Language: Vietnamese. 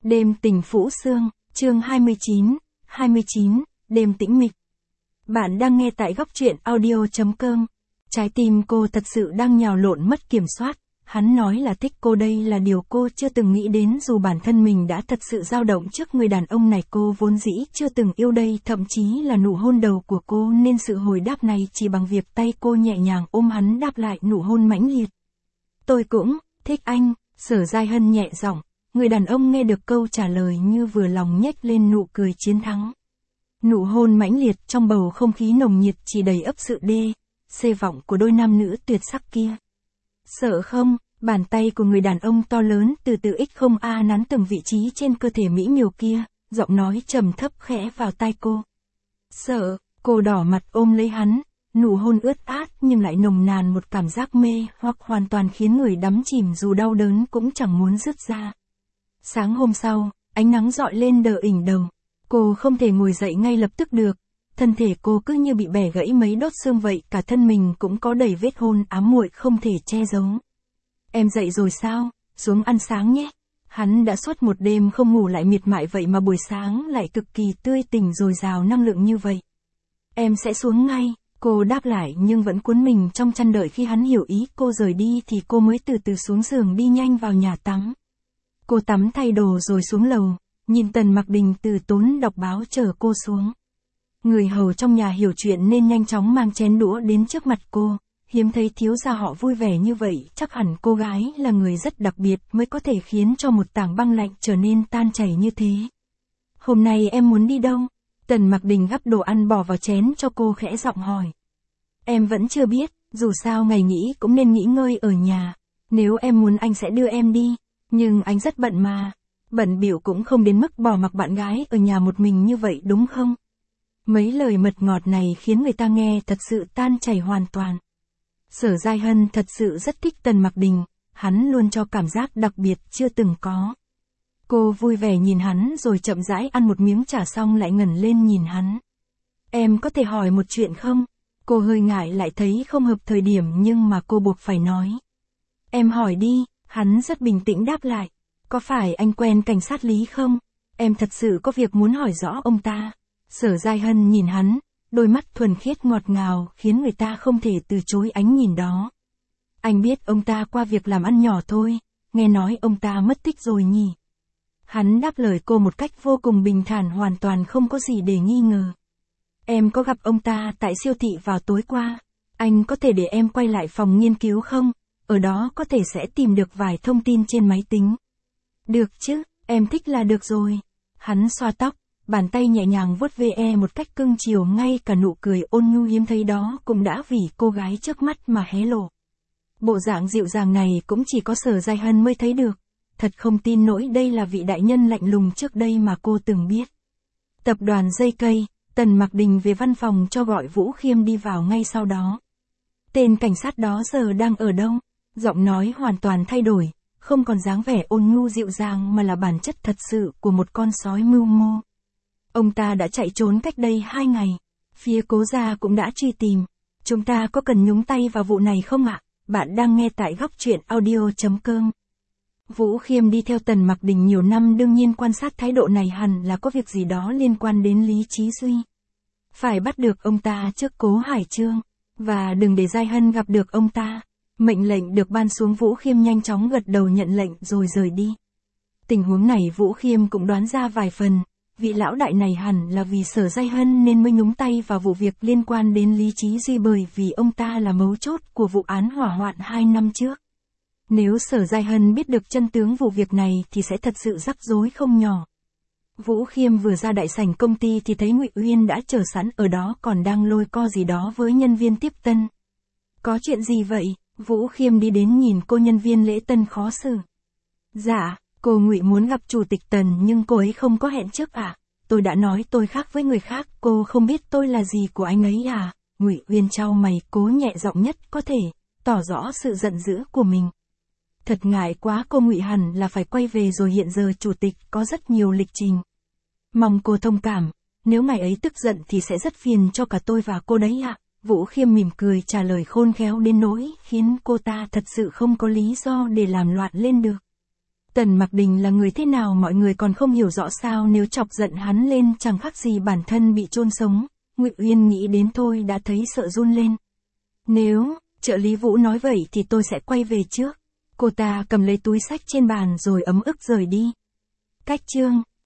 Đêm tình Phũ Sương, chương 29, đêm tĩnh mịch. Bạn đang nghe tại góc truyện audio.com. Trái tim cô thật sự đang nhào lộn mất kiểm soát. Hắn nói là thích cô, đây là điều cô chưa từng nghĩ đến, dù bản thân mình đã thật sự dao động trước người đàn ông này cô vốn dĩ chưa từng yêu đây, thậm chí là nụ hôn đầu của cô, nên sự hồi đáp này chỉ bằng việc tay cô nhẹ nhàng ôm hắn đáp lại nụ hôn mãnh liệt. Tôi cũng thích anh, Sở Giai Hân nhẹ giọng. Người đàn ông nghe được câu trả lời như vừa lòng nhếch lên nụ cười chiến thắng. Nụ hôn mãnh liệt trong bầu không khí nồng nhiệt chỉ đầy ấp sự xê vọng của đôi nam nữ tuyệt sắc kia. Sợ không? Bàn tay của người đàn ông to lớn từ từ x0a nắn từng vị trí trên cơ thể mỹ miều kia, giọng nói trầm thấp khẽ vào tai cô. Sợ, cô đỏ mặt ôm lấy hắn, nụ hôn ướt át nhưng lại nồng nàn một cảm giác mê hoặc hoàn toàn khiến người đắm chìm dù đau đớn cũng chẳng muốn dứt ra. Sáng hôm sau, ánh nắng rọi lên đờ ỉnh đầu. Cô không thể ngồi dậy ngay lập tức được. Thân thể cô cứ như bị bẻ gãy mấy đốt xương vậy, cả thân mình cũng có đầy vết hôn ám muội không thể che giấu. Em dậy rồi sao? Xuống ăn sáng nhé. Hắn đã suốt một đêm không ngủ lại miệt mại vậy mà buổi sáng lại cực kỳ tươi tỉnh dồi dào năng lượng như vậy. Em sẽ xuống ngay. Cô đáp lại nhưng vẫn cuốn mình trong chăn đợi khi hắn hiểu ý cô rời đi thì cô mới từ từ xuống giường đi nhanh vào nhà tắm. Cô tắm thay đồ rồi xuống lầu, nhìn Tần Mặc Đình từ tốn đọc báo chờ cô xuống. Người hầu trong nhà hiểu chuyện nên nhanh chóng mang chén đũa đến trước mặt cô, hiếm thấy thiếu gia họ vui vẻ như vậy, chắc hẳn cô gái là người rất đặc biệt mới có thể khiến cho một tảng băng lạnh trở nên tan chảy như thế. Hôm nay em muốn đi đâu? Tần Mặc Đình gắp đồ ăn bỏ vào chén cho cô khẽ giọng hỏi. Em vẫn chưa biết, dù sao ngày nghỉ cũng nên nghỉ ngơi ở nhà, nếu em muốn anh sẽ đưa em đi. Nhưng anh rất bận mà. Bận bịu cũng không đến mức bỏ mặc bạn gái ở nhà một mình như vậy đúng không? Mấy lời mật ngọt này khiến người ta nghe thật sự tan chảy hoàn toàn. Sở Giai Hân thật sự rất thích Tần Mặc Đình, hắn luôn cho cảm giác đặc biệt chưa từng có. Cô vui vẻ nhìn hắn rồi chậm rãi ăn một miếng chả xong lại ngẩng lên nhìn hắn. Em có thể hỏi một chuyện không? Cô hơi ngại lại thấy không hợp thời điểm nhưng mà cô buộc phải nói. Em hỏi đi. Hắn rất bình tĩnh đáp lại. Có phải anh quen cảnh sát Lý không? Em thật sự có việc muốn hỏi rõ ông ta. Sở Giai Hân nhìn hắn, đôi mắt thuần khiết ngọt ngào khiến người ta không thể từ chối ánh nhìn đó. Anh biết ông ta qua việc làm ăn nhỏ thôi, nghe nói ông ta mất tích rồi nhỉ? Hắn đáp lời cô một cách vô cùng bình thản, hoàn toàn không có gì để nghi ngờ. Em có gặp ông ta tại siêu thị vào tối qua. Anh có thể để em quay lại phòng nghiên cứu không? Ở đó có thể sẽ tìm được vài thông tin trên máy tính. Được chứ, em thích là được rồi. Hắn xoa tóc, bàn tay nhẹ nhàng vuốt ve một cách cưng chiều, ngay cả nụ cười ôn nhu hiếm thấy đó cũng đã vì cô gái trước mắt mà hé lộ. Bộ dạng dịu dàng này cũng chỉ có Sở Giai Hân mới thấy được. Thật không tin nổi đây là vị đại nhân lạnh lùng trước đây mà cô từng biết. Tập đoàn dây cây, Tần Mặc Đình về văn phòng cho gọi Vũ Khiêm đi vào ngay sau đó. Tên cảnh sát đó giờ đang ở đâu? Giọng nói hoàn toàn thay đổi, không còn dáng vẻ ôn nhu dịu dàng mà là bản chất thật sự của một con sói mưu mô. Ông ta đã chạy trốn cách đây 2 ngày. Phía Cố gia cũng đã truy tìm. Chúng ta có cần nhúng tay vào vụ này không ạ? Bạn đang nghe tại góc truyện audio.com. Vũ Khiêm đi theo Tần Mặc Đình nhiều năm, đương nhiên quan sát thái độ này hẳn là có việc gì đó liên quan đến Lý Chí Duy. Phải bắt được ông ta trước Cố Hải Trương, và đừng để Giai Hân gặp được ông ta. Mệnh lệnh được ban xuống, Vũ Khiêm nhanh chóng gật đầu nhận lệnh rồi rời đi. Tình huống này Vũ Khiêm cũng đoán ra vài phần, vị lão đại này hẳn là vì Sở Giai Hân nên mới nhúng tay vào vụ việc liên quan đến Lý Chí Duy, bởi vì ông ta là mấu chốt của vụ án hỏa hoạn 2 năm trước. Nếu Sở Giai Hân biết được chân tướng vụ việc này thì sẽ thật sự rắc rối không nhỏ. Vũ Khiêm vừa ra đại sảnh công ty thì thấy Ngụy Uyên đã chờ sẵn ở đó, còn đang lôi co gì đó với nhân viên tiếp tân. Có chuyện gì vậy? Vũ Khiêm đi đến nhìn cô nhân viên lễ tân khó xử. Dạ, cô Ngụy muốn gặp chủ tịch Tần nhưng cô ấy không có hẹn trước à? Tôi đã nói tôi khác với người khác, cô không biết tôi là gì của anh ấy à? Ngụy Uyên chau mày, cố nhẹ giọng nhất có thể, tỏ rõ sự giận dữ của mình. Thật ngại quá, cô Ngụy hẳn là phải quay về rồi, hiện giờ chủ tịch có rất nhiều lịch trình. Mong cô thông cảm, nếu ngày ấy tức giận thì sẽ rất phiền cho cả tôi và cô đấy ạ. Vũ Khiêm mỉm cười trả lời khôn khéo đến nỗi khiến cô ta thật sự không có lý do để làm loạn lên được. Tần Mặc Đình là người thế nào mọi người còn không hiểu rõ sao, nếu chọc giận hắn lên chẳng khác gì bản thân bị chôn sống. Ngụy Uyên nghĩ đến thôi đã thấy sợ run lên. Nếu, trợ lý Vũ nói vậy thì tôi sẽ quay về trước. Cô ta cầm lấy túi xách trên bàn rồi ấm ức rời đi. Cách chương